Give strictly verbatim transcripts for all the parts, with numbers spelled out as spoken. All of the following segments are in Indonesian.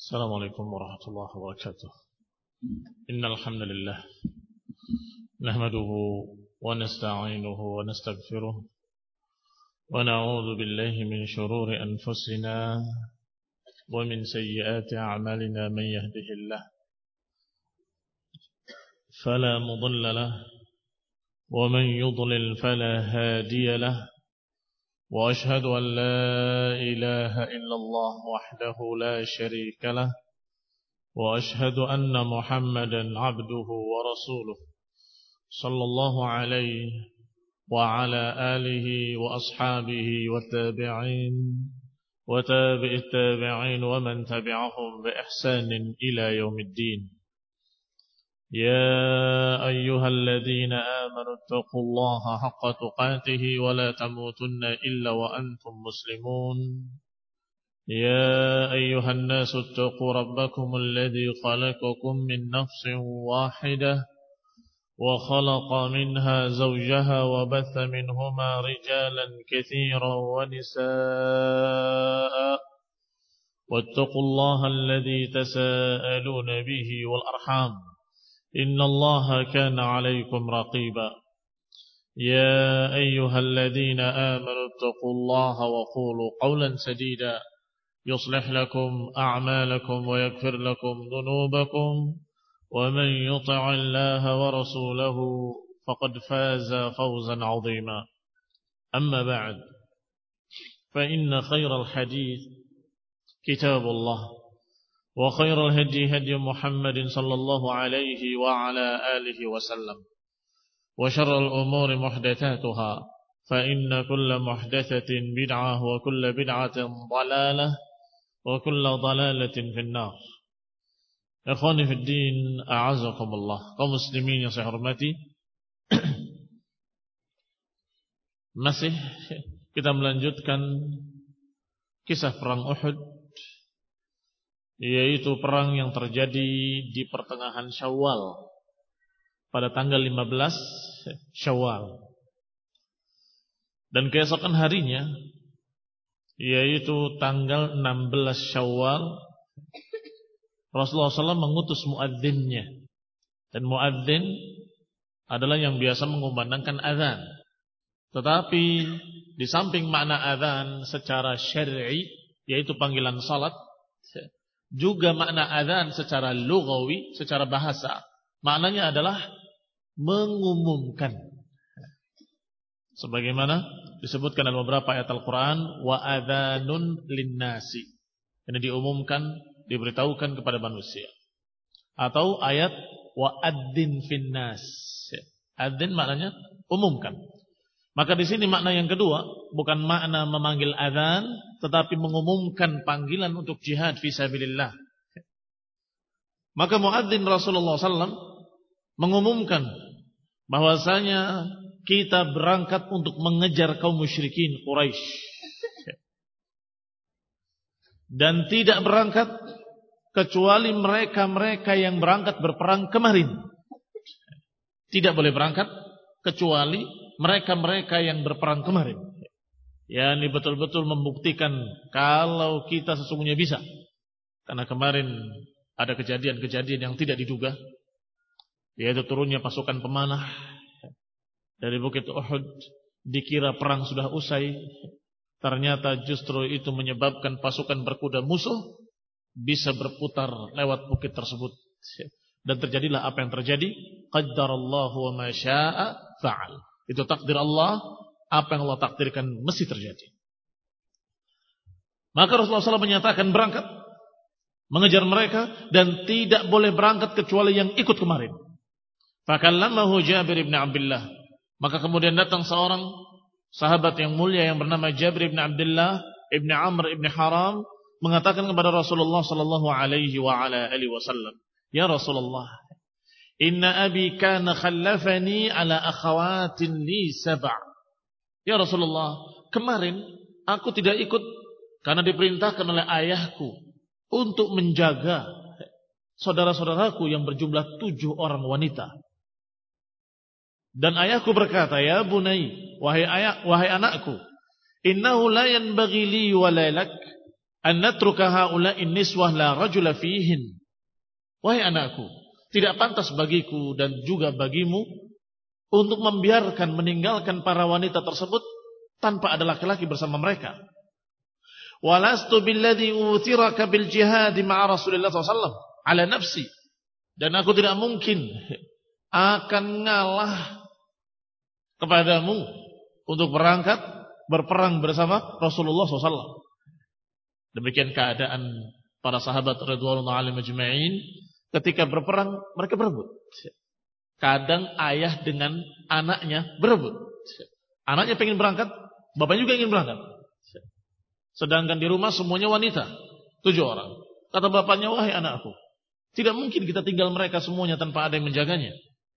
السلام عليكم ورحمة الله وبركاته. إن الحمد لله نحمده ونستعينه ونستغفره ونعوذ بالله من شرور أنفسنا ومن سيئات أعمالنا. من يهده الله فلا مضل له ومن يضلل فلا هادي له، وأشهد أن لا إله إلا الله وحده لا شريك له، وأشهد أن محمدا عبده ورسوله صلى الله عليه وعلى آله وأصحابه والتابعين وتابع التابعين ومن تبعهم بإحسان إلى يوم الدين. يا أيها الذين آمنوا اتقوا الله حق تقاته ولا تموتن إلا وأنتم مسلمون. يا أيها الناس اتقوا ربكم الذي خلقكم من نفس واحدة وخلق منها زوجها وبث منهما رجالا كثيرا ونساء، واتقوا الله الذي تساءلون به والأرحام إن الله كان عليكم رقيبا. يا أيها الذين آمنوا اتقوا الله وقولوا قولا سديدا يصلح لكم أعمالكم ويغفر لكم ذنوبكم، ومن يطع الله ورسوله فقد فاز فوزا عظيما. أما بعد، فإن خير الحديث كتاب الله، وخير الهدي هدي محمد صلى الله عليه وعلى آله وسلم، وشر الأمور محدثاتها، فإن كل محدثة بدعة وكل بدعة ضلالة وكل ضلالة في النار. Ikhwani fi din, a'azakumullah. Kaum muslimin yang saya hormati, masih kita melanjutkan kisah perang Uhud, yaitu perang yang terjadi di pertengahan Syawal pada tanggal lima belas Syawal. Dan keesokan harinya, yaitu tanggal enam belas Syawal, Rasulullah shallallahu alaihi wasallam mengutus muadzinnya. Dan muadzin adalah yang biasa mengumandangkan azan. Tetapi di samping makna azan secara syar'i, yaitu panggilan salat, juga makna azan secara lughawi, secara bahasa, maknanya adalah mengumumkan. Sebagaimana disebutkan dalam beberapa ayat Al-Quran, wa adhanun linnasi. Ini diumumkan, diberitahukan kepada manusia. Atau ayat wa adzin finnas. Adzin maknanya umumkan. Maka di sini makna yang kedua bukan makna memanggil adzan, tetapi mengumumkan panggilan untuk jihad fisabilillah. Maka muadzin Rasulullah shallallahu alaihi wasallam mengumumkan bahwasanya kita berangkat untuk mengejar kaum musyrikin Quraisy, dan tidak berangkat kecuali mereka-mereka yang berangkat berperang kemarin. Tidak boleh berangkat kecuali mereka-mereka yang berperang kemarin. Ya, ini betul-betul membuktikan kalau kita sesungguhnya bisa. Karena kemarin ada kejadian-kejadian yang tidak diduga, yaitu turunnya pasukan pemanah dari Bukit Uhud. Dikira perang sudah usai, ternyata justru itu menyebabkan pasukan berkuda musuh bisa berputar lewat bukit tersebut. Dan terjadilah apa yang terjadi. Qaddarallahu wa ma syaa fa'al. Itu takdir Allah, apa yang Allah takdirkan mesti terjadi. Maka Rasulullah shallallahu alaihi wasallam menyatakan berangkat mengejar mereka, dan tidak boleh berangkat kecuali yang ikut kemarin. Fakallamahu Jabir ibn Abdullah. Maka kemudian datang seorang sahabat yang mulia yang bernama Jabir ibn Abdullah ibn Amr ibn Haram, mengatakan kepada Rasulullah sallallahu alaihi wa ala alihi wasallam, "Ya Rasulullah, inna abi kana khallafani ala akhawatin li sab'a." Ya Rasulullah, kemarin aku tidak ikut karena diperintahkan oleh ayahku untuk menjaga saudara-saudaraku yang berjumlah tujuh orang wanita. Dan ayahku berkata, "Ya bunai, wahai ayah, wahai anakku, innahu la yanbaghi li wa la lak an natruka haula'in niswah la rajula fihin. Wahai anakku, tidak pantas bagiku dan juga bagimu untuk membiarkan meninggalkan para wanita tersebut tanpa ada laki-laki bersama mereka. Walastu billadhi uthiraka bil jihad ma'a Rasulullah sallallahu alaihi wasallam ala nafsi. Dan aku tidak mungkin akan ngalah kepadamu untuk berangkat berperang bersama Rasulullah sallallahu alaihi wasallam. Demikian keadaan para sahabat radhiyallahu anhum ajma'in ketika berperang, mereka berebut. Kadang ayah dengan anaknya berebut. Anaknya pengen berangkat, bapaknya juga ingin berangkat. Sedangkan di rumah semuanya wanita, tujuh orang. Kata bapaknya, wahai anakku, tidak mungkin kita tinggal mereka semuanya tanpa ada yang menjaganya.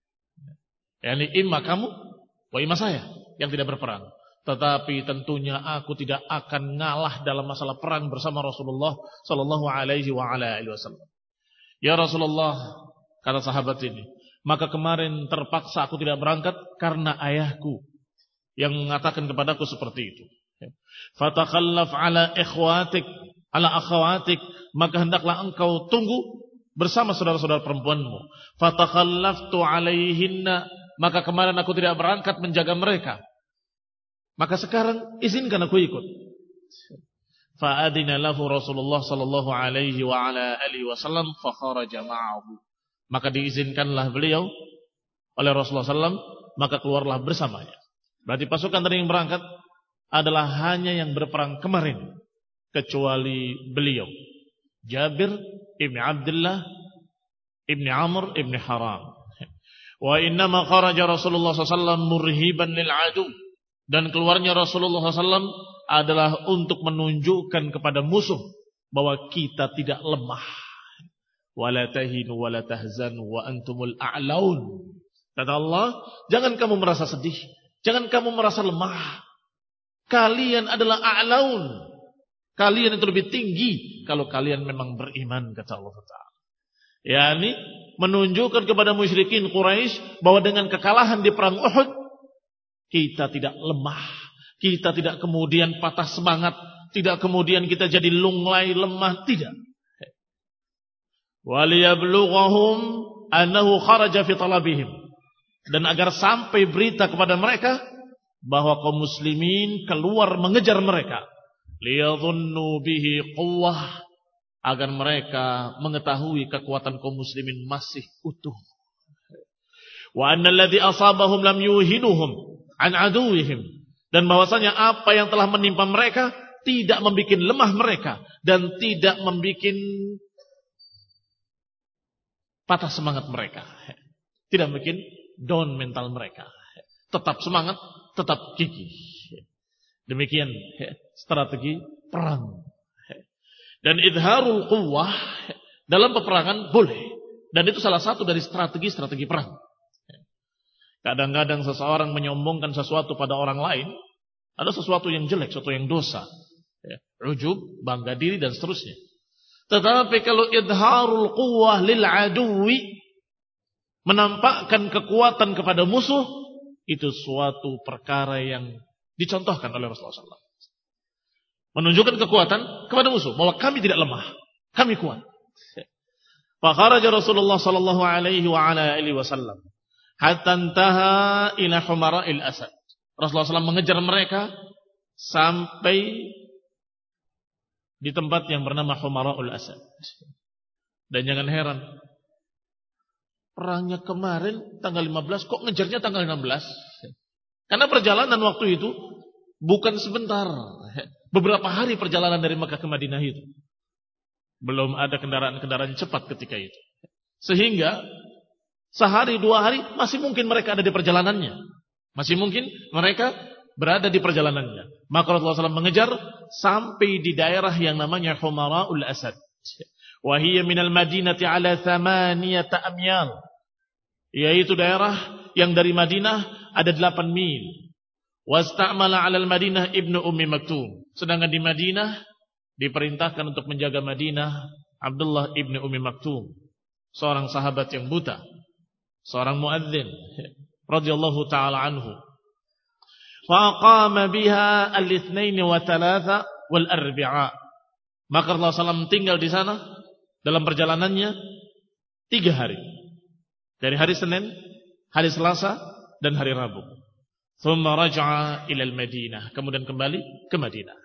Yani imma kamu, wa imma saya yang tidak berperang. Tetapi tentunya aku tidak akan ngalah dalam masalah perang bersama Rasulullah sallallahu alaihi wa ala alihi wasallam. Ya Rasulullah, kata sahabat ini, maka kemarin terpaksa aku tidak berangkat karena ayahku yang mengatakan kepadaku seperti itu. Fatakhallaf ala ikhwatik, ala akhawatik, maka hendaklah engkau tunggu bersama saudara-saudara perempuanmu. Fatakhallaftu alaihinna, maka kemarin aku tidak berangkat menjaga mereka. Maka sekarang izinkan aku ikut. Fa'adina lahu Rasulullah sallallahu alaihi wa ala alihi wasallam fa kharaja ma'ahu. Maka diizinkanlah beliau oleh Rasulullah sallallahu alaihi wasallam, maka keluarlah bersamanya. Berarti pasukan tadi yang berangkat adalah hanya yang berperang kemarin, kecuali beliau, Jabir ibn Abdullah ibn Amr ibn Haram. Wa innama kharaja Rasulullah sallallahu alaihi wasallam murhiban lil adu. Dan keluarnya Rasulullah sallallahu alaihi wasallam adalah untuk menunjukkan kepada musuh bahwa kita tidak lemah. Wala tahinu wala tahzanu wa antumul a'laun. Kata Allah, jangan kamu merasa sedih, jangan kamu merasa lemah. Kalian adalah a'laun. Kalian itu lebih tinggi kalau kalian memang beriman, kata Allah Taala. Yani menunjukkan kepada musyrikin Quraisy bahwa dengan kekalahan di perang Uhud kita tidak lemah, kita tidak kemudian patah semangat, tidak kemudian kita jadi lunglai lemah, tidak. Waliyablughahum annahu kharaja fi talabihim. Dan agar sampai berita kepada mereka bahwa kaum muslimin keluar mengejar mereka. Liyadhunnu bihi quwwah, agar mereka mengetahui kekuatan kaum muslimin masih utuh. Wa annal ladzi asabahum lam yuhinuhum an aduwihim, dan bahwasanya apa yang telah menimpa mereka tidak membuat lemah mereka dan tidak membuat patah semangat mereka, tidak membuat down mental mereka, tetap semangat, tetap gigih. Demikian strategi perang. Dan idharul quwwah dalam peperangan boleh, dan itu salah satu dari strategi-strategi perang. Kadang-kadang seseorang menyombongkan sesuatu pada orang lain, ada sesuatu yang jelek, sesuatu yang dosa, ya, ujub, bangga diri dan seterusnya. Tetapi kalau idharul quwwah lil aduwi, menampakkan kekuatan kepada musuh, itu suatu perkara yang dicontohkan oleh Rasulullah sallallahu alaihi wasallam. Menunjukkan kekuatan kepada musuh, bahwa kami tidak lemah, kami kuat. Fa kharaja Rasulullah sallallahu alaihi wa ala alihi wasallam hatta intaha ila humara'il asad. Rasulullah sallallahu alaihi wasallam mengejar mereka sampai di tempat yang bernama Humara'ul Asad. Dan jangan heran, perangnya kemarin tanggal lima belas, kok ngejarnya tanggal enam belas? Karena perjalanan waktu itu bukan sebentar, beberapa hari perjalanan dari Makkah ke Madinah itu. Belum ada kendaraan-kendaraan cepat ketika itu. Sehingga sehari dua hari masih mungkin mereka ada di perjalanannya. Masih mungkin mereka berada di perjalanannya. Maka Rasulullah sallallahu alaihi wasallam mengejar sampai di daerah yang namanya Humara'ul Asad. Wa hiya minal Madinati ala thamaniyata amyal. Yaitu daerah yang dari Madinah ada delapan mil. Wasta'mala 'ala al-Madinah Ibnu Ummi Maktum. Sedangkan di Madinah diperintahkan untuk menjaga Madinah Abdullah Ibnu Ummi Maktum, seorang sahabat yang buta, seorang muadzin radhiyallahu taala anhu. Fa qama biha al-itsnain wa thalatha wal arba'a. Maka Rasulullah shallallahu alaihi wasallam tinggal di sana dalam perjalanannya tiga hari. Dari hari Senin, hari Selasa, dan hari Rabu. Thumma raja'a ila al-Madinah. Kemudian kembali ke Madinah.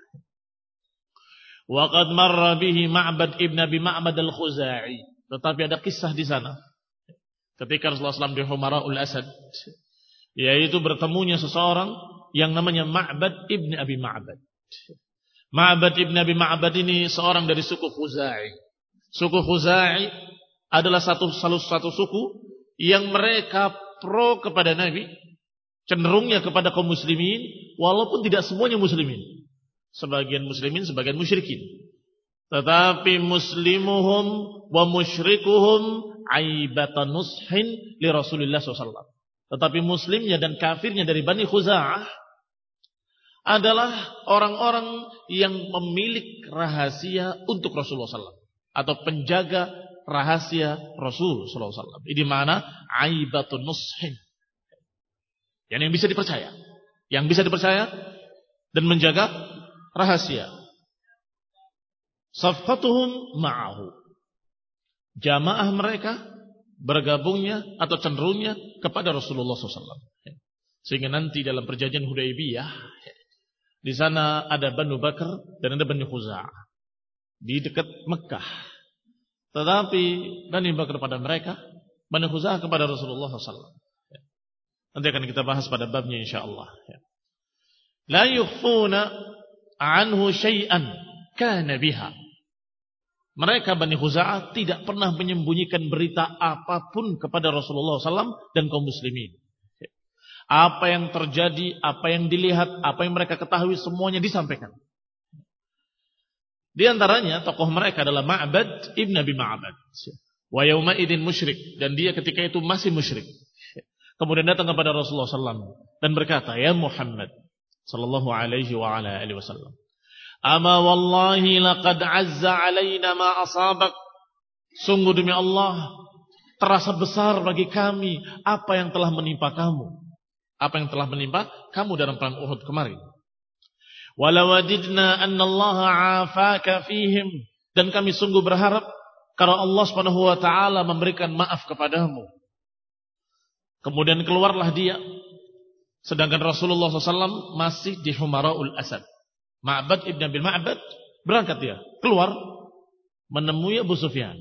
Wa qad marra bihi Ma'bad ibn Abi Ma'bad al-Khuzai. Tetapi ada kisah di sana. Ketika Rasulullah shallallahu alaihi wasallam di Humara'ul Asad, yaitu bertemunya seseorang yang namanya Ma'bad ibn Abi Ma'bad. Ma'bad ibn Abi Ma'bad ini seorang dari suku Khuzai. Suku Khuzai adalah satu, satu suku yang mereka pro kepada Nabi, cenderungnya kepada kaum muslimin, walaupun tidak semuanya muslimin. Sebagian muslimin, sebagian musyrikin. Tetapi muslimuhum wa musyrikuhum aibatan nushin li Rasulullah shallallahu alaihi wasallam. Tetapi muslimnya dan kafirnya dari Bani Khuza'ah adalah orang-orang yang memiliki rahasia untuk Rasulullah shallallahu alaihi wasallam. Atau penjaga rahasia Rasul sallallahu alaihi wasallam. Ini mana aibatun nushin. Yang, yang bisa dipercaya. Yang bisa dipercaya dan menjaga rahasia. Safqatuhum ma'ahu. Jamaah mereka bergabungnya atau cenderungnya kepada Rasulullah sallallahu alaihi wasallam. Sehingga nanti dalam perjanjian Hudaybiyah di sana ada Banu Bakar dan ada Bani Khuza'ah di dekat Mekah. Tetapi Bani Bakar kepada mereka, Bani Khuza'ah kepada Rasulullah sallallahu alaihi wasallam. Nanti akan kita bahas pada babnya insyaallah. La yukhfuna anhu syai'an kana biha. Mereka Bani Khuza'ah tidak pernah menyembunyikan berita apapun kepada Rasulullah sallallahu alaihi wasallam dan kaum muslimin. Apa yang terjadi, apa yang dilihat, apa yang mereka ketahui semuanya disampaikan. Di antaranya tokoh mereka adalah Ma'bad ibn Abi Ma'bad. Wa yauma idin musyrik, dan dia ketika itu masih musyrik. Kemudian datang kepada Rasulullah sallallahu alaihi wasallam dan berkata, "Ya Muhammad sallallahu alaihi wa ala alihi wasallam, ama wallahi laqad azza alaina ma asabak." Sungguh demi Allah, terasa besar bagi kami apa yang telah menimpa kamu. Apa yang telah menimpa kamu dalam perang Uhud kemarin. Walau wajidna anna Allah afaka fihim, dan kami sungguh berharap kalau Allah Subhanahu wa taala memberikan maaf kepadamu. Kemudian keluarlah dia, sedangkan Rasulullah sallallahu alaihi wasallam masih di Humara'ul Asad. Ma'bad ibn Abi Ma'bad berangkat dia, keluar menemui Abu Sufyan.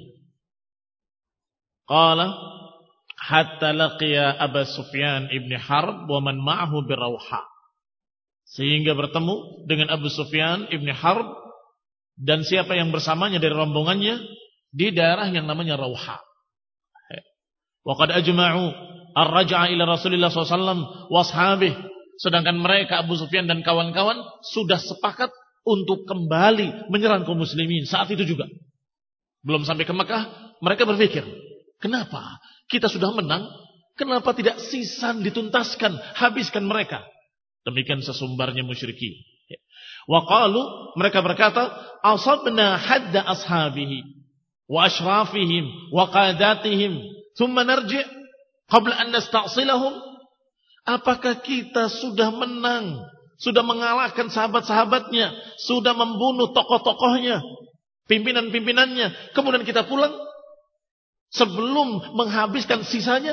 Qala hatta laqiya Abu Sufyan ibn Harb wa man ma'ahu bi Rawha. Sehingga bertemu dengan Abu Sufyan ibn Harb dan siapa yang bersamanya dari rombongannya di daerah yang namanya Rawha. Wa qad ajma'u ar-raj'a ila Rasulillah sallallahu alaihi wasallam wa ashabihi. Sedangkan mereka Abu Sufyan dan kawan-kawan sudah sepakat untuk kembali menyerang kaum muslimin saat itu juga. Belum sampai ke Mekah, mereka berpikir, kenapa kita sudah menang, kenapa tidak sisan dituntaskan, habiskan mereka. Demikian sesumbarnya musyrikin. Wa qalu, mereka berkata, asabna hadda ashabihi wa ashrafihim wa qadatihim thumma narji' qabla an nasta'silahum. Apakah kita sudah menang, sudah mengalahkan sahabat-sahabatnya, sudah membunuh tokoh-tokohnya, pimpinan-pimpinannya, kemudian kita pulang sebelum menghabiskan sisanya?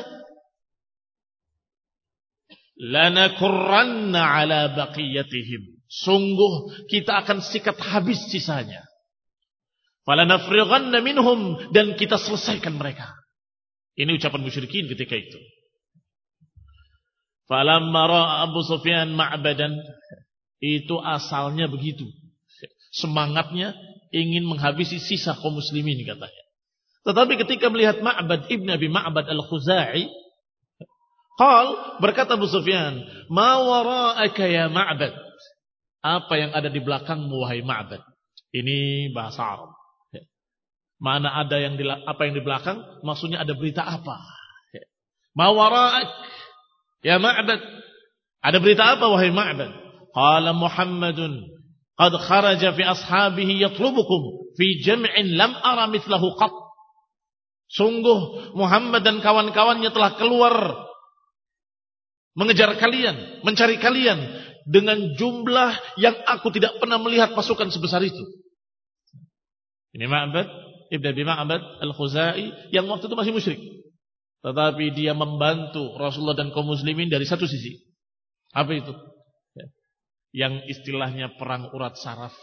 Lanakurranna ala baqiyatihim. Sungguh kita akan sikat habis sisanya. Falanafrighanna minhum, dan kita selesaikan mereka. Ini ucapan musyrikin ketika itu. Falamma ra'a Abu Sufyan Ma'badan, itu asalnya begitu. Semangatnya ingin menghabisi sisa kaum muslimin katanya. Tetapi ketika melihat Ma'bad ibn Abi Ma'bad al-Khuzai, qal, berkata Abu Sufyan, ma wara'aka ya Ma'bad. Apa yang ada di belakangmu wahai Ma'bad? Ini bahasa Arab. Mana ada yang di, apa yang di belakang? Maksudnya ada berita apa? Ma wara'ak ya Ma'bad. Ada berita apa wahai Ma'bad? Qala Muhammadun qad kharaja fi ashabihi yatlubukum fi jam'in lam ara mithlahu qat. Sungguh Muhammad dan kawan-kawannya telah keluar mengejar kalian, mencari kalian dengan jumlah yang aku tidak pernah melihat pasukan sebesar itu. Ini Ma'bad Ibn Abi Ma'bad Al-Khuzai yang waktu itu masih musyrik. Tetapi dia membantu Rasulullah dan kaum muslimin dari satu sisi. Apa itu? Yang istilahnya perang urat saraf.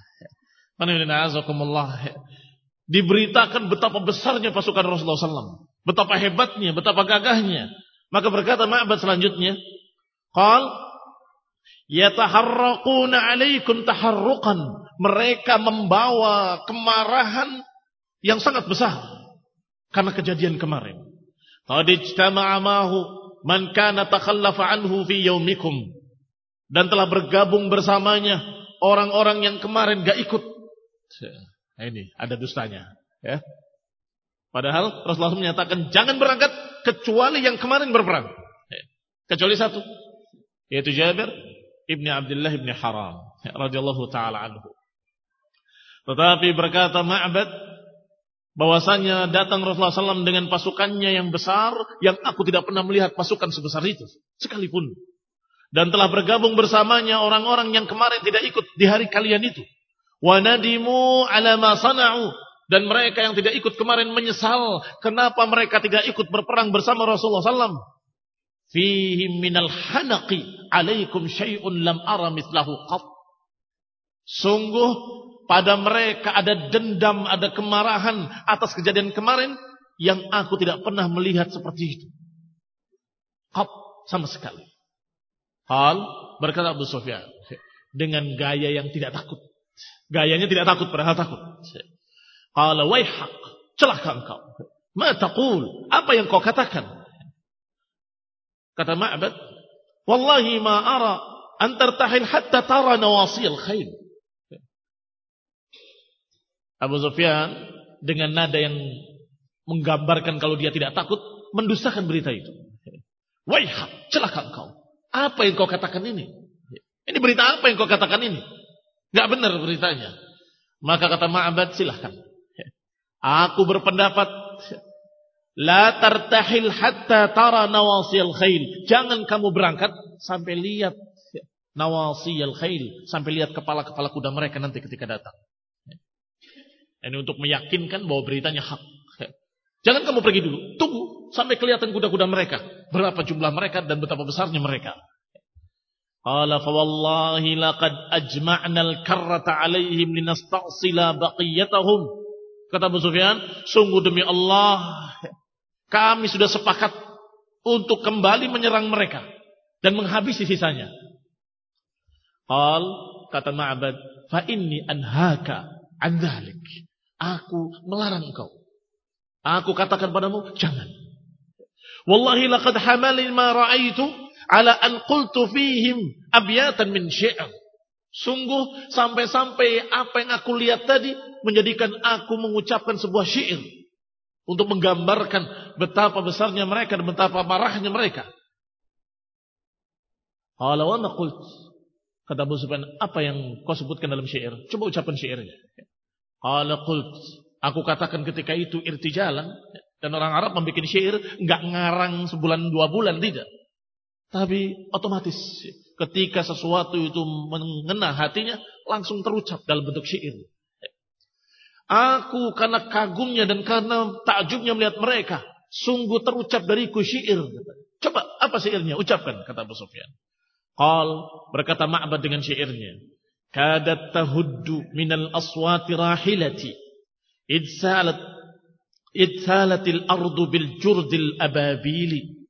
Diberitakan betapa besarnya pasukan Rasulullah shallallahu alaihi wasallam, betapa hebatnya, betapa gagahnya. Maka berkata Ma'bad selanjutnya, qal yataharraquna 'alaikum taharruqan. Mereka membawa kemarahan yang sangat besar karena kejadian kemarin. Qad ijtama'a ma'ahu man kana takhallafa anhu fi yaumikum. Dan telah bergabung bersamanya orang-orang yang kemarin gak ikut. Nah, ini ada dustanya, ya. Padahal Rasulullah menyatakan jangan berangkat kecuali yang kemarin berperang. Kecuali satu, yaitu Jabir ibni Abdullah ibni Haram radhiyallahu taala anhu. Tetapi berkata Ma'bad bahwasanya datang Rasulullah shallallahu alaihi wasallam dengan pasukannya yang besar, yang aku tidak pernah melihat pasukan sebesar itu sekalipun. Dan telah bergabung bersamanya orang-orang yang kemarin tidak ikut di hari kalian itu. Wa nadimu ala ma sana'u. Dan mereka yang tidak ikut kemarin menyesal kenapa mereka tidak ikut berperang bersama Rasulullah shallallahu alaihi wasallam. Fihim minal hanaqi alaikum syai'un lam ara mislahu qat. Sungguh pada mereka ada dendam, ada kemarahan atas kejadian kemarin yang aku tidak pernah melihat seperti itu. Qat, sama sekali. Hal berkata Abu Sufyan dengan gaya yang tidak takut. Gayanya tidak takut padahal takut. Qala waihaq, celaka engkau. Ma taqul, apa yang kau katakan? Kata Ma'bad, wallahi ma ara an tartahil hatta tara nawasil khail. Abu Sufyan dengan nada yang menggambarkan kalau dia tidak takut, mendustakan berita itu. Waihaq, celaka engkau. Apa yang kau katakan ini? Ini berita apa yang kau katakan ini? Gak benar beritanya. Maka kata Ma'bad, silahkan. Aku berpendapat, la tartahil hatta tara nawasil khail. Jangan kamu berangkat sampai lihat nawasil khail, sampai lihat kepala-kepala kuda mereka nanti ketika datang. Ini untuk meyakinkan bahwa beritanya hak. Jangan kamu pergi dulu, tunggu sampai kelihatan kuda-kuda mereka, berapa jumlah mereka dan betapa besarnya mereka. Qala fa wallahi laqad ajma'na al-karrata 'alaihim linasta'sila baqiyatahum. Kata Abu Sufyan, sungguh demi Allah, kami sudah sepakat untuk kembali menyerang mereka dan menghabisi sisanya. Qal, kata Ma'bad, fa inni anhaka an dzalik. Aku melarang engkau. Aku katakan padamu, jangan. Wallahi laqad hamali ma ra'aitu ala an qultu fihim abyatan min syi'r. Sungguh sampai-sampai apa yang aku lihat tadi menjadikan aku mengucapkan sebuah syair untuk menggambarkan betapa besarnya mereka dan betapa marahnya mereka. Qala wa ma qult. Kata Abu Sufyan, apa yang kau sebutkan dalam syair? Coba ucapkan syairnya. Qala qult. Aku katakan ketika itu irtijalan, dan orang Arab membuat syair enggak ngarang sebulan dua bulan, tidak. Tapi otomatis ketika sesuatu itu mengena hatinya langsung terucap dalam bentuk syair. Aku karena kagumnya dan karena takjubnya melihat mereka, sungguh terucap dariku syair. Coba apa syairnya? Ucapkan, kata Abu Sufyan. Qal, berkata Ma'bad dengan syairnya, kadat tahuddu minal aswati rahilati idsalat idsalatil ardu bil jurdil ababili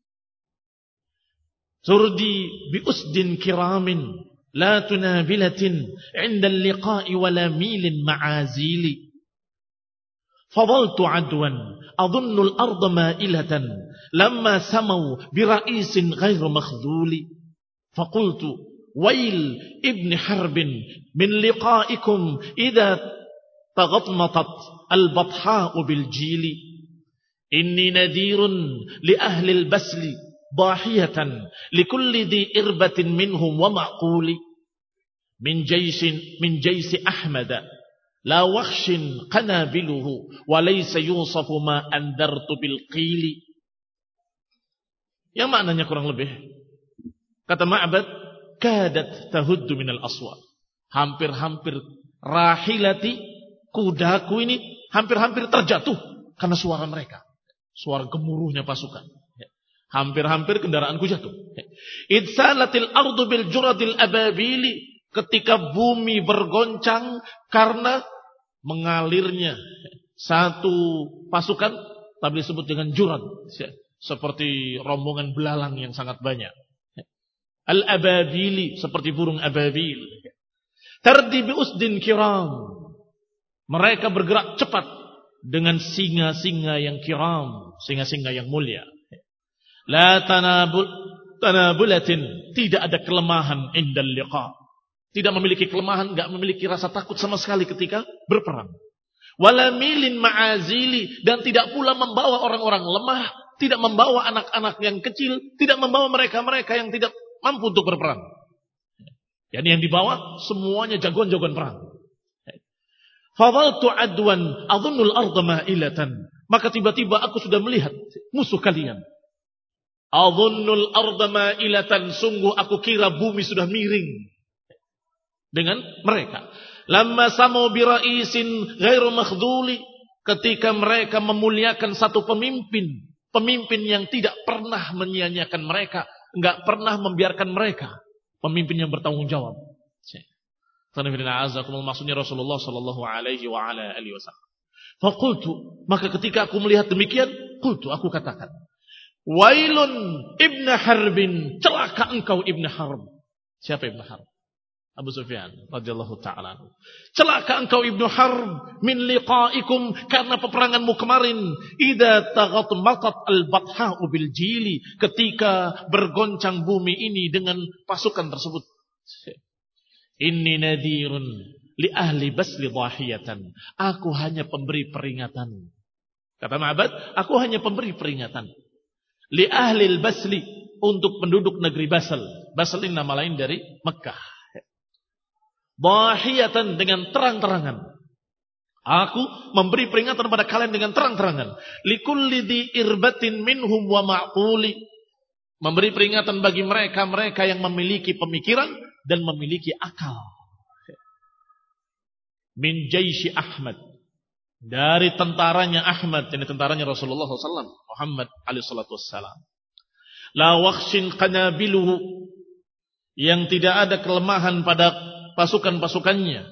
turdi bi usdin kiramin la tunabilatin inda al-liqa'i wala milin ma'azili fadaltu adwan adunnu al-arda ma'ilatan lamma samaw bi ra'isin ghairu makhdhuli faqultu wail ibn harbin min liqa'ikum idha taghatmatat al-batha'u bil jili inni nadirun li ahli al-basli ضاحية لكل ذي إربة منهم ومعقول من جيش من جيش أحمد لا وخش قنابله وليس يوصف ما أنذرت بالقيل. Yang maknanya kurang lebih, kata Ma'bad, kadat tahuddu minal aswat, hampir-hampir rahilati, kudaku ini hampir-hampir terjatuh karena suara mereka. Suara gemuruhnya pasukan. Hampir-hampir kendaraanku jatuh. Idsalatil ardu bil juradil ababili. Ketika bumi bergoncang karena mengalirnya satu pasukan, tapi disebut dengan jurad. Seperti rombongan belalang yang sangat banyak. Al-ababili, seperti burung ababil. Tardi bi usdin kiram. Mereka bergerak cepat dengan singa-singa yang kiram, singa-singa yang mulia. La tanabul tanabulatin, tidak ada kelemahan indal liqa. Tidak memiliki kelemahan, enggak memiliki rasa takut sama sekali ketika berperang. Wala milin ma'azili, dan tidak pula membawa orang-orang lemah, tidak membawa anak-anak yang kecil, tidak membawa mereka-mereka yang tidak mampu untuk berperang. Yani yang dibawa semuanya jagoan-jagoan perang. Fadhaltu adwan adhunnul arda ma'ilatan. Maka tiba-tiba aku sudah melihat musuh kalian. Adhunnul arda ma'ilatan, sungguh aku kira bumi sudah miring dengan mereka. Lamma samu bi ra'isin ghairu makhduli, ketika mereka memuliakan satu pemimpin, pemimpin yang tidak pernah menyia-nyiakan mereka, enggak pernah membiarkan mereka, pemimpin yang bertanggung jawab. Maksudnya Rasulullah sallallahu alaihi wa ala alihi wasallam. Faqultu, maka ketika aku melihat demikian, qultu, aku katakan, wailun ibn Harbin, celaka engkau ibn Harb. Siapa ibn Harb? Abu Sufyan radhiyallahu ta'ala. Celaka engkau ibn Harb min liqaikum, karena peperanganmu kemarin. Idza taghatmatat al-batha'u bil jili, ketika bergoncang bumi ini dengan pasukan tersebut. Inni nadhirun li ahli basli dhahiyatan. Aku hanya pemberi peringatan. Kata Ma'bad, aku hanya pemberi peringatan. Li ahli basli, untuk penduduk negeri Basel. Basel ini nama lain dari Mekah. Dhahiyatan, dengan terang-terangan. Aku memberi peringatan pada kalian dengan terang-terangan. Likulli dhi irbatin minhum wa ma'quli. Memberi peringatan bagi mereka-mereka yang memiliki pemikiran dan memiliki akal. Min jaisi Ahmad, dari tentaranya Ahmad, ini tentaranya Rasulullah shallallahu alaihi wasallam, Muhammad alaihi salatu wassalam. La wakhshin qanabiluhu, yang tidak ada kelemahan pada pasukan-pasukannya.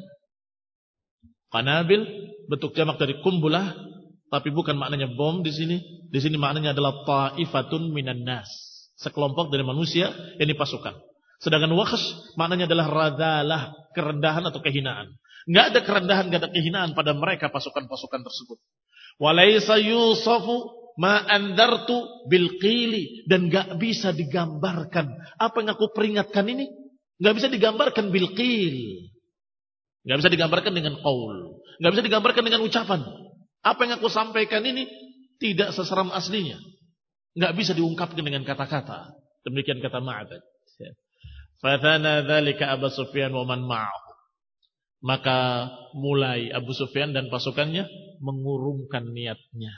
Qanabil bentuk jamak dari kumbulah, tapi bukan maknanya bom di sini. Di sini maknanya adalah ta'ifatun minan nas, sekelompok dari manusia yang dipasukan. Sedangkan wakhsh maknanya adalah radalah, kerendahan atau kehinaan. Enggak ada kerendahan, enggak ada kehinaan pada mereka pasukan-pasukan tersebut. Walaysa yusafu ma andartu bil qili, dan enggak bisa digambarkan apa yang aku peringatkan ini, enggak bisa digambarkan bil qil. Enggak bisa digambarkan dengan qaul, enggak bisa digambarkan dengan ucapan. Apa yang aku sampaikan ini tidak seseram aslinya. Enggak bisa diungkapkan dengan kata-kata. Demikian kata Ma'bad. Fathana dzalika Abu Sufyan wa man ma'ahu. Maka mulai Abu Sufyan dan pasukannya mengurungkan niatnya.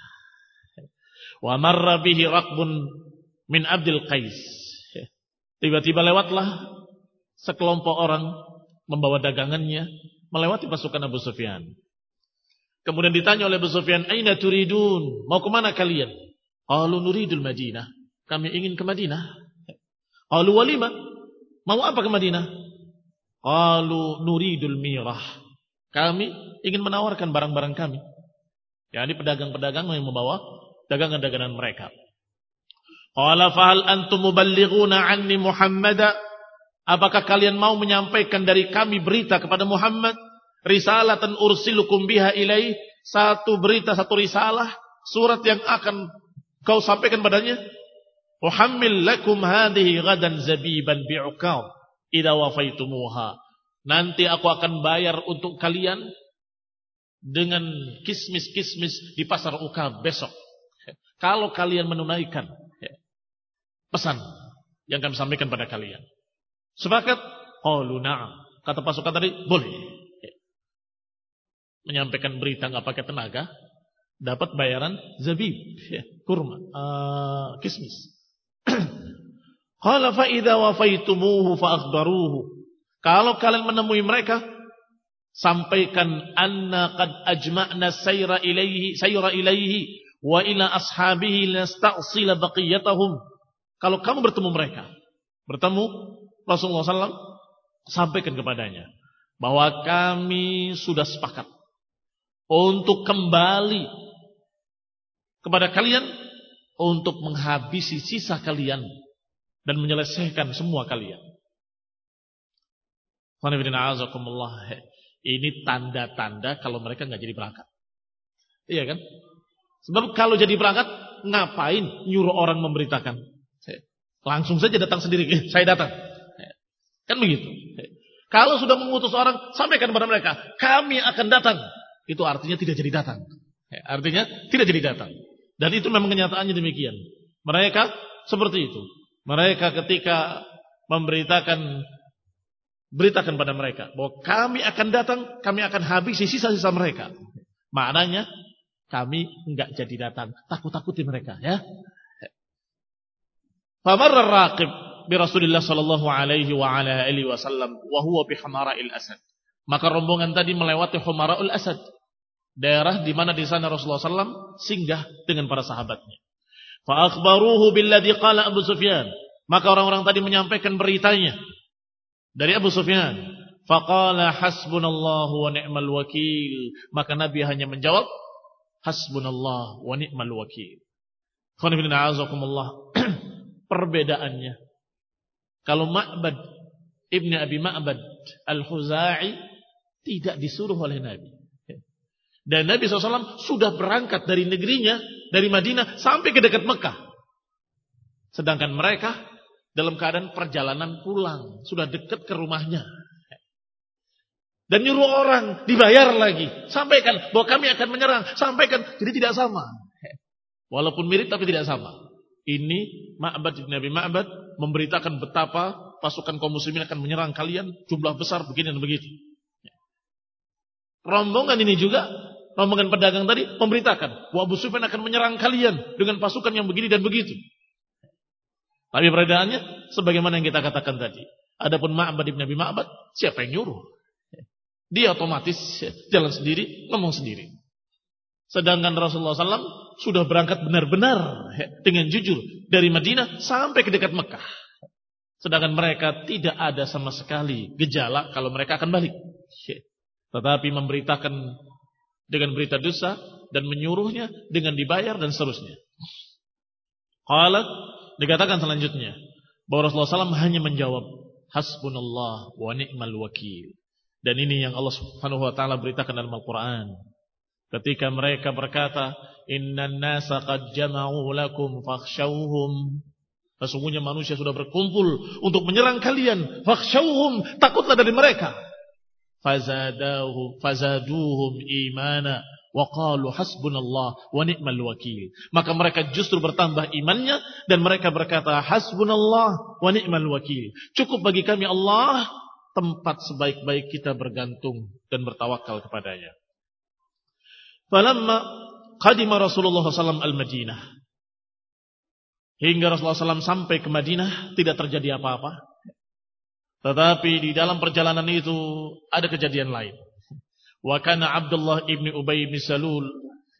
Wa marra bihi raqbun min Abdul Qais. Tiba-tiba lewatlah sekelompok orang membawa dagangannya melewati pasukan Abu Sufyan. Kemudian ditanya oleh Abu Sufyan, "Aina turidun? Mau ke mana kalian?" Qalu nuridul Madinah. Kami ingin ke Madinah. Qalu walima? Mau apa ke Madinah? Qalu nuridul mirah. Kami ingin menawarkan barang-barang kami. Yani pedagang-pedagang yang membawa dagangan-dagangan mereka. Qala fahal antum muballighuna anni Muhammada? Apakah kalian mau menyampaikan dari kami berita kepada Muhammad? Risalatan ursilukum biha ilaih, satu berita, satu risalah, surat yang akan kau sampaikan padanya. Uhammil lakum hadhihi ghadan zabiban bi'uqab idza wafaitumuha. Nanti aku akan bayar untuk kalian dengan kismis-kismis di pasar Uqab besok, kalau kalian menunaikan pesan yang kami sampaikan pada kalian. Sepakat? Qalu na'am. Kata pasukan tadi, boleh. Menyampaikan berita enggak pakai tenaga, dapat bayaran zabib, kurma, uh, kismis. Qala fa idza wafaitumuhu fa akhbaruhu. Kalau kalian menemui mereka, sampaikan anna qad ajma'na sayra ilaihi sayra ilaihi wa ila ashabihi lasta'sila baqiyatahum. Kalau kamu bertemu mereka, bertemu Rasulullah sallallahu alaihi wasallam, sampaikan kepadanya bahwa kami sudah sepakat untuk kembali kepada kalian untuk menghabisi sisa kalian dan menyelesaikan semua kalian. Ini tanda-tanda kalau mereka nggak jadi berangkat. Iya kan? Sebab kalau jadi berangkat, ngapain nyuruh orang memberitakan? Langsung saja datang sendiri. Eh, saya datang. Kan begitu. Kalau sudah mengutus orang, sampaikan kepada mereka, kami akan datang. Itu artinya tidak jadi datang. Artinya tidak jadi datang. Dan itu memang kenyataannya demikian. Mereka seperti itu. Mereka ketika memberitakan, beritakan pada mereka bahwa kami akan datang, kami akan habisi sisa-sisa mereka. Maknanya kami enggak jadi datang, takut-takuti mereka, ya. Famarra raqib bi Rasulillah sallallahu alaihi wa ala alihi wasallam wa huwa bi Humara'il Asad. Maka rombongan tadi melewati Humara'ul Asad, daerah di mana di sana Rasulullah sallallahu alaihi wasallam singgah dengan para sahabatnya. Fa akhbaruhu billadhi qala Abu Sufyan. Maka orang-orang tadi menyampaikan beritanya dari Abu Sufyan. Faqala hasbunallahu wa ni'mal wakil. Maka Nabi hanya menjawab hasbunallah wa ni'mal wakil. Khonibina a'azakumullah. Perbedaannya, kalau Ma'bad Ibn Abi Ma'bad Al-Khuzai tidak disuruh oleh Nabi, dan Nabi shallallahu alaihi wasallam sudah berangkat dari negerinya, dari Madinah sampai ke dekat Mekah. Sedangkan mereka dalam keadaan perjalanan pulang, sudah dekat ke rumahnya. Dan nyuruh orang, dibayar lagi, sampaikan bahwa kami akan menyerang, sampaikan. Jadi tidak sama. Walaupun mirip tapi tidak sama. Ini Ma'bad bin Abi Ma'bad memberitakan betapa pasukan kaum muslimin akan menyerang kalian, jumlah besar begini dan begitu. Rombongan ini juga, rombongan pedagang tadi memberitakan bahwa Abu Sufyan akan menyerang kalian dengan pasukan yang begini dan begitu. Tapi perbedaannya sebagaimana yang kita katakan tadi. Adapun Ma'bad bin Abi Ma'bad, siapa yang nyuruh? Dia otomatis jalan sendiri, ngomong sendiri. Sedangkan Rasulullah shallallahu alaihi wasallam sudah berangkat benar-benar dengan jujur dari Madinah sampai ke dekat Mekah. Sedangkan mereka tidak ada sama sekali gejala kalau mereka akan balik. Tetapi memberitakan dengan berita dusta dan menyuruhnya dengan dibayar dan seterusnya. Qala, dikatakan selanjutnya bahwa Rasulullah shallallahu alaihi wasallam hanya menjawab hasbunallah wa ni'mal wakil. Dan ini yang Allah Subhanahu wa taala beritakan dalam Al-Qur'an. Ketika mereka berkata, innan nasa qad jama'u lakum fakhshawhum. Sesungguhnya manusia sudah berkumpul untuk menyerang kalian. Fakhshawhum, takutlah dari mereka. Fazadahu, fazaduhum imana wa qalu hasbunallah wa ni'mal wakil. Maka mereka justru bertambah imannya dan mereka berkata hasbunallah wa ni'mal wakil. Cukup bagi kami Allah, tempat sebaik-baik kita bergantung dan bertawakal kepadanya. Falamma qadima Rasulullah sallallahu alaihi wasallam al-Madinah. Hingga Rasulullah sallallahu alaihi wasallam sampai ke Madinah, tidak terjadi apa-apa. Tetapi di dalam perjalanan itu ada kejadian lain. Wa kana Abdullah ibn Ubay bin Salul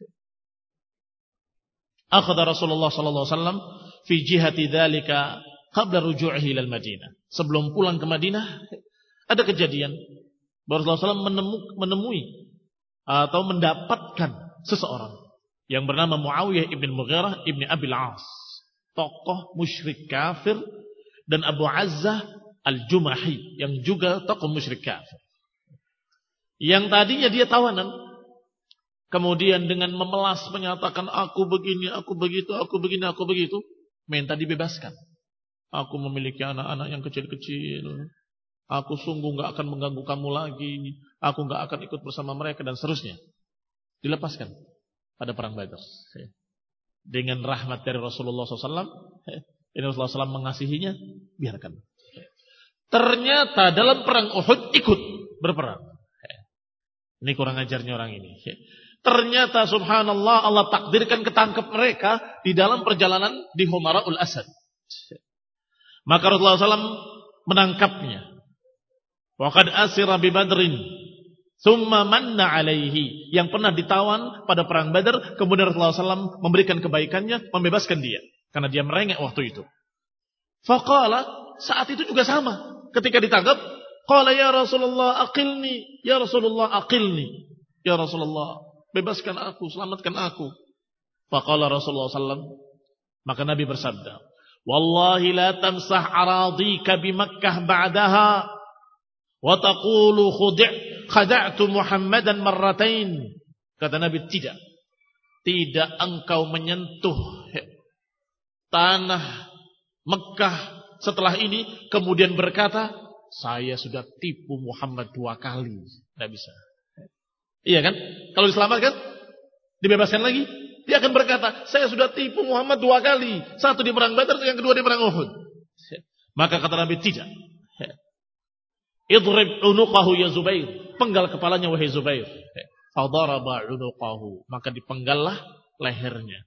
akhadha Rasulullah sallallahu alaihi wasallam fi jihati dzalika qabla ruju'ihi ila al-Madinah. Sebelum pulang ke Madinah, ada kejadian Rasulullah sallallahu alaihi wasallam menemui, menemui atau mendapatkan seseorang yang bernama Muawiyah ibn Mughirah ibn Abil As, tokoh musyrik kafir, dan Abu Azzah al-Jumahi yang juga tokoh musyrik kafir. Yang tadinya dia tawanan, kemudian dengan memelas menyatakan aku begini, aku begitu, aku begini, aku begitu, minta dibebaskan. Aku memiliki anak-anak yang kecil-kecil. Aku sungguh gak akan mengganggu kamu lagi. Aku gak akan ikut bersama mereka dan seterusnya. Dilepaskan pada perang Badar. Dengan rahmat dari Rasulullah shallallahu alaihi wasallam. Ini Rasulullah shallallahu alaihi wasallam mengasihinya. Biarkan. Ternyata dalam perang Uhud ikut berperang. Ini kurang ajarnya orang ini. Ternyata subhanallah Allah takdirkan ketangkep mereka di dalam perjalanan di Humara'ul Asad. Maka Rasulullah shallallahu alaihi wasallam menangkapnya. Wa qad asira bi Badrin. Summa manna alaihi, yang pernah ditawan pada perang Badar, kemudian Rasulullah shallallahu alaihi wasallam memberikan kebaikannya, membebaskan dia karena dia merengek waktu itu. Faqala, saat itu juga sama, ketika ditangkap, qala ya Rasulullah aqilni, ya Rasulullah aqilni, ya Rasulullah bebaskan aku, selamatkan aku. Faqala Rasulullah shallallahu alaihi wasallam, maka Nabi bersabda, wallahi la tamsah aradika bi Makkah ba'daha wa taqulu khudi' khada'tu Muhammadan marratain. Kata Nabi, tidak. Tidak engkau menyentuh tanah Mekah setelah ini kemudian berkata, saya sudah tipu Muhammad dua kali. Tidak bisa. Iya kan? Kalau diselamatkan, dibebaskan lagi, dia akan berkata, saya sudah tipu Muhammad dua kali. Satu di perang Badar, yang kedua di perang Uhud. Maka kata Nabi, tidak. Idrib unuqahu ya Zubair. Penggal kepalanya wahai Zubair. Fadaraba unuqahu. Maka dipenggallah lehernya.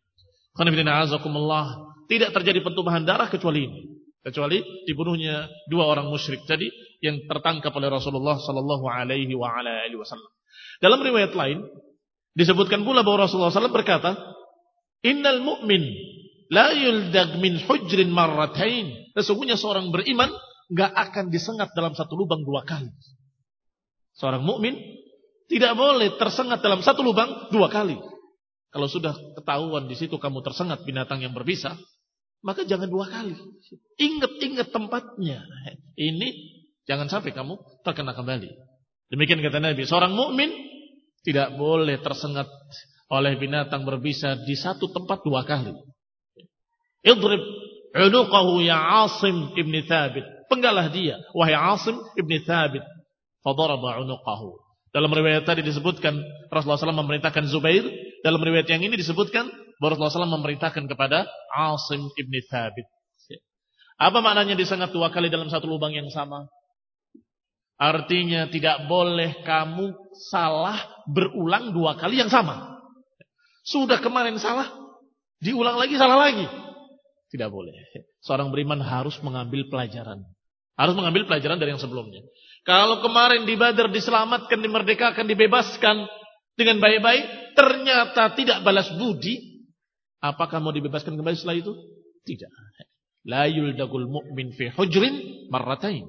Tidak terjadi pertumpahan darah kecuali ini. Kecuali dibunuhnya dua orang musyrik tadi yang tertangkap oleh Rasulullah sallallahu alaihi wa ala alihi wasallam. Dalam riwayat lain disebutkan pula bahwa Rasulullah sallallahu alaihi wasallam berkata, "Innal mu'min la yuldag min hujrin marratain." Sesungguhnya seorang beriman enggak akan disengat dalam satu lubang dua kali. Seorang mukmin tidak boleh tersengat dalam satu lubang dua kali. Kalau sudah ketahuan di situ kamu tersengat binatang yang berbisa, maka jangan dua kali. Ingat-ingat tempatnya. Ini jangan sampai kamu terkena kembali. Demikian kata Nabi, seorang mukmin tidak boleh tersengat oleh binatang berbisa di satu tempat dua kali. Idrib unuqahu ya Asim ibn Thabit. Penggalah dia, wahai Asim ibn Thabit. Fadaraba unuqahu. Dalam riwayat tadi disebutkan Rasulullah shallallahu alaihi wasallam memerintahkan Zubair. Dalam riwayat yang ini disebutkan bahwa Rasulullah shallallahu alaihi wasallam memerintahkan kepada Asim ibn Thabit. Apa maknanya disengat dua kali dalam satu lubang yang sama? Artinya tidak boleh kamu salah berulang dua kali yang sama. Sudah kemarin salah, diulang lagi salah lagi. Tidak boleh. Seorang beriman harus mengambil pelajaran. Harus mengambil pelajaran dari yang sebelumnya. Kalau kemarin di Badar diselamatkan, dimerdekakan, dibebaskan dengan baik-baik, ternyata tidak balas budi, apakah mau dibebaskan kembali setelah itu? Tidak. La yuldagul mu'min fi hujrin marratain.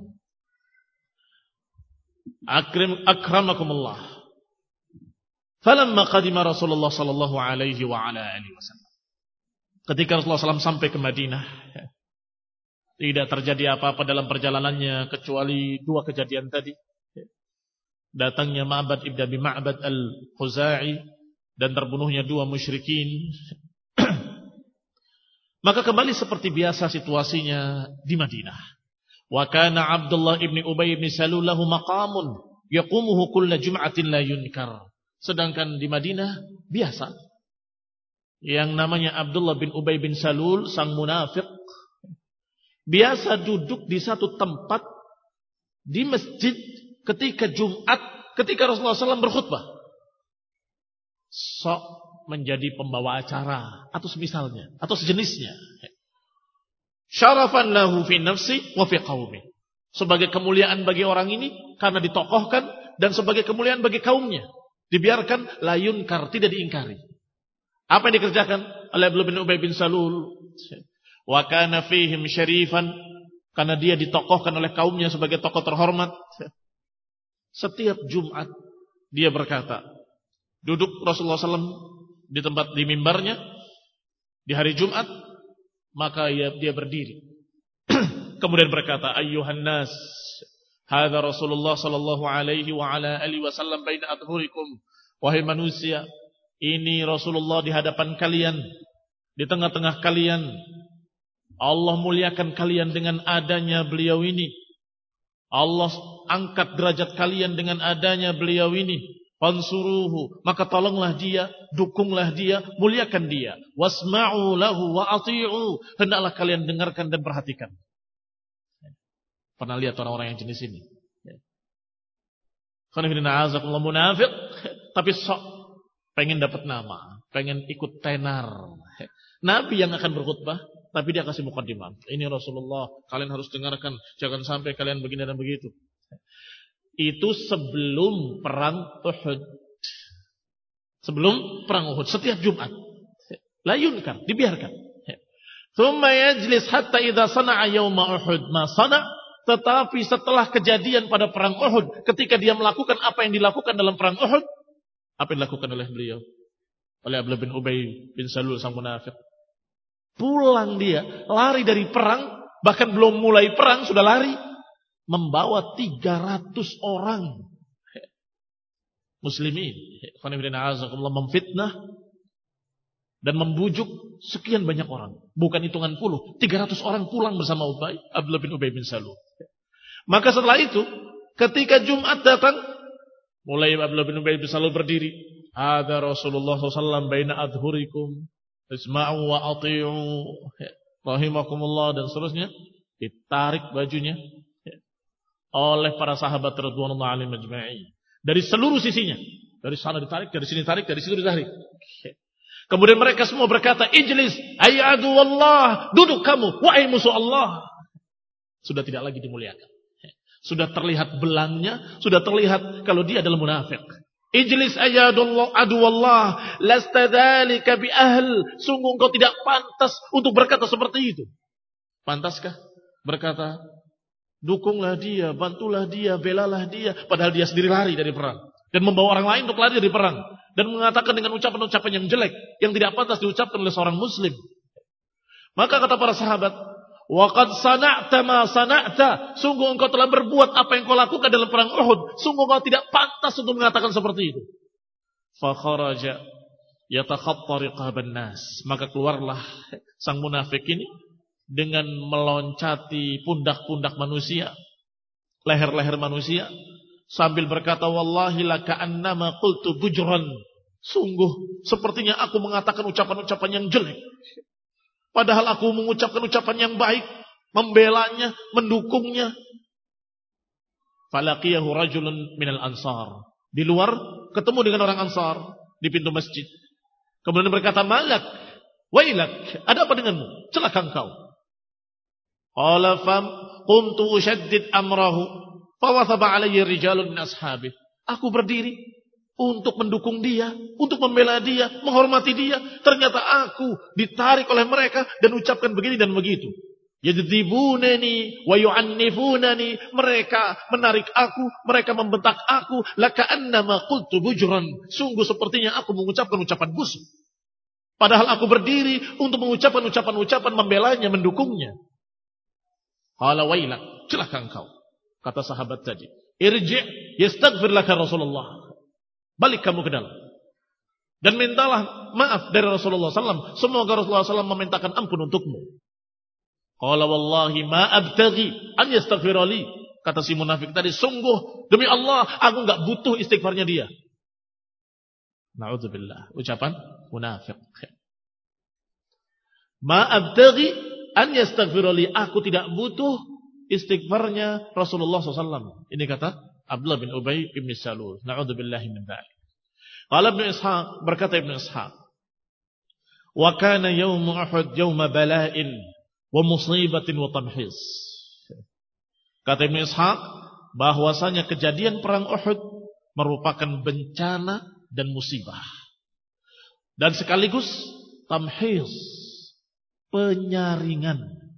Akrim akramakumullah. Falamma qadima Rasulullah sallallahu alaihi wa ala alihi wasallam. Ketika Rasulullah sallallahu alaihi wasallam sampai ke Madinah, tidak terjadi apa-apa dalam perjalanannya kecuali dua kejadian tadi. Datangnya Ma'bad ibn Abi Ma'bad al-Khuzai dan terbunuhnya dua musyrikin. Maka kembali seperti biasa situasinya di Madinah. Wa kana Abdullah ibn Ubay ibn Salul lahu maqamun yaqumuhu kulla jum'atin la yunkar. Sedangkan di Madinah biasa yang namanya Abdullah bin Ubay bin Salul sang munafik biasa duduk di satu tempat di masjid ketika Jumat, ketika Rasulullah shallallahu alaihi wasallam berkhutbah. Sok menjadi pembawa acara atau semisalnya atau sejenisnya. Syarafan lahu fi nafsi wa fi qaumi. Sebagai kemuliaan bagi orang ini karena ditokohkan dan sebagai kemuliaan bagi kaumnya. Dibiarkan la yunkar, tidak diingkari. Apa yang dikerjakan oleh Abdullah bin Ubay bin Salul? Wa kana fihim syarifan, karena dia ditokohkan oleh kaumnya sebagai tokoh terhormat. Setiap Jumat dia berkata, duduk Rasulullah shallallahu alaihi wasallam di tempat di mimbarnya di hari Jumat, maka dia, dia berdiri. Kemudian berkata, ayyuhan nas, hadza Rasulullah sallallahu alaihi wa ala alihi wasallam baina adhurikum. Wahai manusia, ini Rasulullah di hadapan kalian, di tengah-tengah kalian. Allah muliakan kalian dengan adanya beliau ini. Allah angkat derajat kalian dengan adanya beliau ini. Fansuruhu, maka tolonglah dia, dukunglah dia, muliakan dia. Wasma'u lahu wa ati'u, hendaklah kalian dengarkan dan perhatikan. Pernah lihat orang-orang yang jenis ini? Karena azakumullah munafik, tapi sok pengen dapat nama, pengen ikut tenar. Nabi yang akan berkhutbah, tapi dia kasih mukaddimah. Ini Rasulullah, kalian harus dengarkan, jangan sampai kalian begini dan begitu. Itu sebelum perang Uhud. Sebelum perang Uhud, setiap Jumat. La yunkar, dibiarkan. Thumma yajlis hatta idza sana'a yauma Uhud ma sana'. Tetapi setelah kejadian pada perang Uhud, ketika dia melakukan apa yang dilakukan dalam perang Uhud, apa yang dilakukan oleh beliau? Oleh Abdullah bin Ubay bin Salul sang munafik. Pulang dia, lari dari perang, bahkan belum mulai perang sudah lari, membawa tiga ratus orang muslimin, memfitnah dan membujuk sekian banyak orang, bukan hitungan puluh, tiga ratus orang pulang bersama Ubay, Abdullah bin Ubay bin Salul. Maka setelah itu, ketika Jumat datang, mulai Abdullah bin Ubay bin Salul berdiri. Ada Rasulullah shallallahu alaihi wasallam baina adhurikum, isma'u wa ati'u, rahimakumullah, dan seterusnya. Ditarik bajunya oleh para sahabat radhiyallahu alaihim ajma'in. Dari seluruh sisinya. Dari sana ditarik, dari sini ditarik, dari situ ditarik. Kemudian mereka semua berkata, ijlis, ayyadu wallah, duduk kamu, wahai musuh Allah. Sudah tidak lagi dimuliakan. Sudah terlihat belangnya, sudah terlihat kalau dia adalah munafik. Ijlis ayyadullah adu wallah, lasta dzalika bi ahl. Sungguh engkau tidak pantas untuk berkata seperti itu. Pantaskah berkata, dukunglah dia, bantulah dia, belalah dia, padahal dia sendiri lari dari perang dan membawa orang lain untuk lari dari perang dan mengatakan dengan ucapan-ucapan yang jelek yang tidak pantas diucapkan oleh seorang muslim. Maka kata para sahabat, wa qad sana'ta ma sana'ta, sungguh engkau telah berbuat apa yang kau lakukan dalam perang Uhud, sungguh engkau tidak pantas untuk mengatakan seperti itu. Fa kharaja yatakhatta riqaban nas, maka keluarlah sang munafik ini dengan meloncati pundak-pundak manusia, leher-leher manusia, sambil berkata, wallahi laka'annama qultu bujran, sungguh sepertinya aku mengatakan ucapan-ucapan yang jelek, padahal aku mengucapkan ucapan yang baik, membelanya, mendukungnya. Falaqiyahu rajulun minal ansar, di luar ketemu dengan orang Ansar di pintu masjid. Kemudian berkata, malak, wailak, ada apa denganmu? Celaka engkau. Qala fam qumtu ushaddid amrahu fawathaba alayya rijalun min ashabi. Aku berdiri untuk mendukung dia, untuk membela dia, menghormati dia. Ternyata aku ditarik oleh mereka dan ucapkan begini dan begitu. Yadzibunani wa yu'annifunani, mereka menarik aku, mereka membentak aku, laka'annama qultu bujran, sungguh sepertinya aku mengucapkan ucapan busuk. Padahal aku berdiri untuk mengucapkan ucapan-ucapan membelanya, mendukungnya. Qala wailak, celaka engkau. Kata sahabat tadi, irji' yastaghfir laka Rasulullah. Balik kamu ke dalam dan mintalah maaf dari Rasulullah sallallahu alaihi wasallam. Semoga Rasulullah sallallahu alaihi wasallam memintakan ampun untukmu. Qala wallahi ma abtaghi an yastaghfira li. Kata si munafik tadi, sungguh demi Allah aku enggak butuh istighfarnya dia. Na'udzubillah, ucapan munafik. Ma abtaghi an yastaghfira li, aku tidak butuh istighfarnya Rasulullah sallallahu alaihi wasallam. Ini kata Abdullah bin Ubay bin Salul. Na'udzubillahi min dzalik. Qala Ibnu Ishaq, berkata Ibnu Ishaq, wa kana yaum Uhud yauma bala'in wa musibatin wa tamhis. Kata Ibnu Ishaq, bahwasanya kejadian perang Uhud merupakan bencana dan musibah, dan sekaligus tamhis, penyaringan.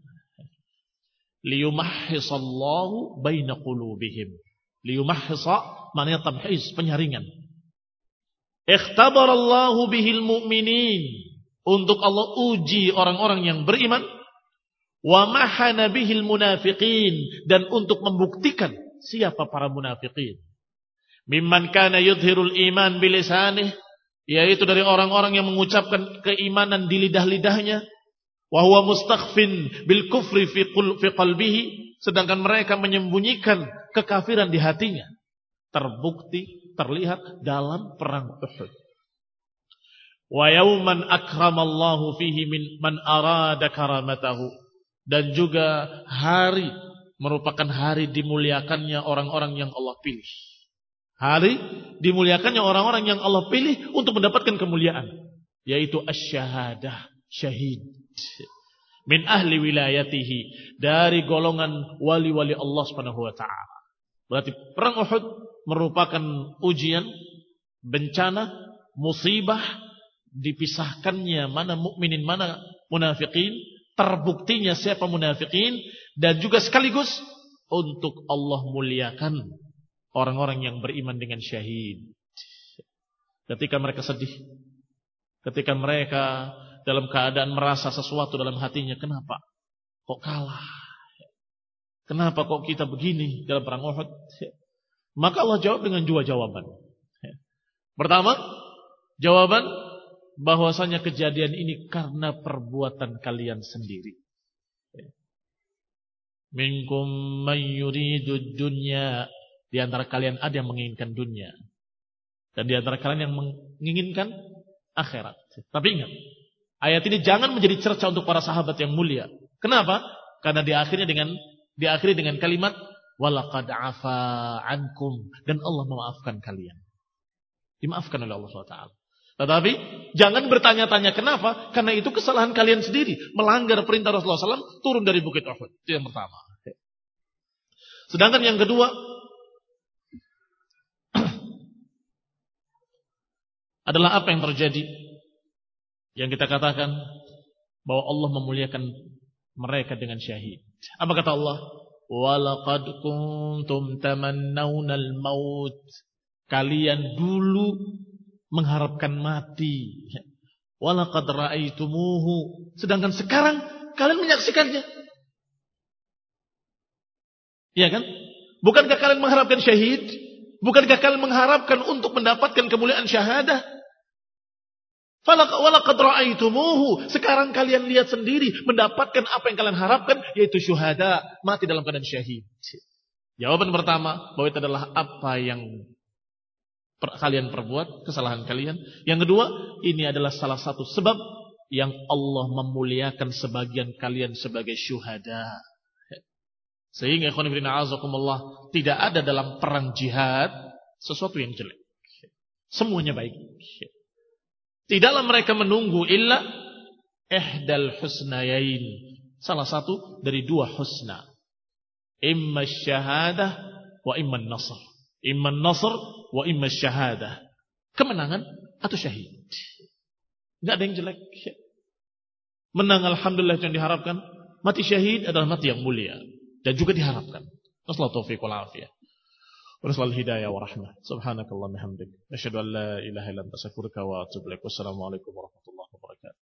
Liyumahhisallahu baina qulubihim. Liyumahhisa maknanya tamhis, penyaringan. Ikhtabarallahu bihil mu'minin, untuk Allah uji orang-orang yang beriman. Wa mahana bihil munafiqin, dan untuk membuktikan siapa para munafiqin. Mimman kana yudhirul iman bilisanih, yaitu dari orang-orang yang mengucapkan keimanan di lidah-lidahnya. Wa huwa mustakhfin bil kufri fi qalbihi, sedangkan mereka menyembunyikan kekafiran di hatinya. Terbukti, terlihat dalam perang Uhud. Wa yauman akramallahu fihi min man arada karamatahu, dan juga hari merupakan hari dimuliakannya orang-orang yang Allah pilih. Hari dimuliakannya orang-orang yang Allah pilih untuk mendapatkan kemuliaan, yaitu asy-syahadah, syahid. Min ahli wilayatihi, dari golongan wali-wali Allah Subhanahu wa taala. Berarti perang Uhud merupakan ujian, bencana, musibah, dipisahkannya mana mukminin mana munafikin, terbuktinya siapa munafikin, dan juga sekaligus untuk Allah muliakan orang-orang yang beriman dengan syahid. Ketika mereka sedih, ketika mereka dalam keadaan merasa sesuatu dalam hatinya, kenapa kok kalah? Kenapa kok kita begini dalam perang Uhud? Maka Allah jawab dengan dua jawaban. Pertama, jawaban bahwasanya kejadian ini karena perbuatan kalian sendiri. Minkum man yuridud dunya, di antara kalian ada yang menginginkan dunia, dan di antara kalian yang menginginkan akhirat. Tapi ingat, ayat ini jangan menjadi cerca untuk para sahabat yang mulia. Kenapa? Karena diakhiri dengan diakhiri dengan kalimat walaqad afa ankum, dan Allah memaafkan kalian. Dimaafkan oleh Allah subhanahu wa taala. Tetapi jangan bertanya-tanya kenapa, karena itu kesalahan kalian sendiri, melanggar perintah Rasulullah shallallahu alaihi wasallam, turun dari bukit Uhud. Itu yang pertama. Sedangkan yang kedua adalah apa yang terjadi, yang kita katakan bahwa Allah memuliakan mereka dengan syahid. Apa kata Allah? Walaqad kuntum tamannawna al-maut. Kalian dulu mengharapkan mati. Walaqad ra'aitumuhu. Sedangkan sekarang kalian menyaksikannya. Iya kan? Bukankah kalian mengharapkan syahid? Bukankah kalian mengharapkan untuk mendapatkan kemuliaan syahadah? Walaqad ra'aitumuhu. Sekarang kalian lihat sendiri, mendapatkan apa yang kalian harapkan, yaitu syuhada, mati dalam keadaan syahid. Jawaban pertama, bahwa itu adalah apa yang kalian perbuat, kesalahan kalian. Yang kedua, ini adalah salah satu sebab yang Allah memuliakan sebagian kalian sebagai syuhada. Sehingga ikhwan fillah azakumullah, tidak ada dalam perang jihad sesuatu yang jelek. Semuanya baik. Tidaklah mereka menunggu illa ihdal husnayain, salah satu dari dua husna. Imma syahadah wa imma nasr. Imma nasr wa imma syahadah. Kemenangan atau syahid. Tidak ada yang jelek. Menang alhamdulillah yang diharapkan. Mati syahid adalah mati yang mulia dan juga diharapkan. Nasallahu taufiq wal afiyah. Wassalamualaikum hidayah wa rahmah. Subhanakallahumma hamdik. Asyhadu an la ilaha illa anta astaghfiruka wa atubu ilaik. Wassalamualaikum warahmatullahi wabarakatuh.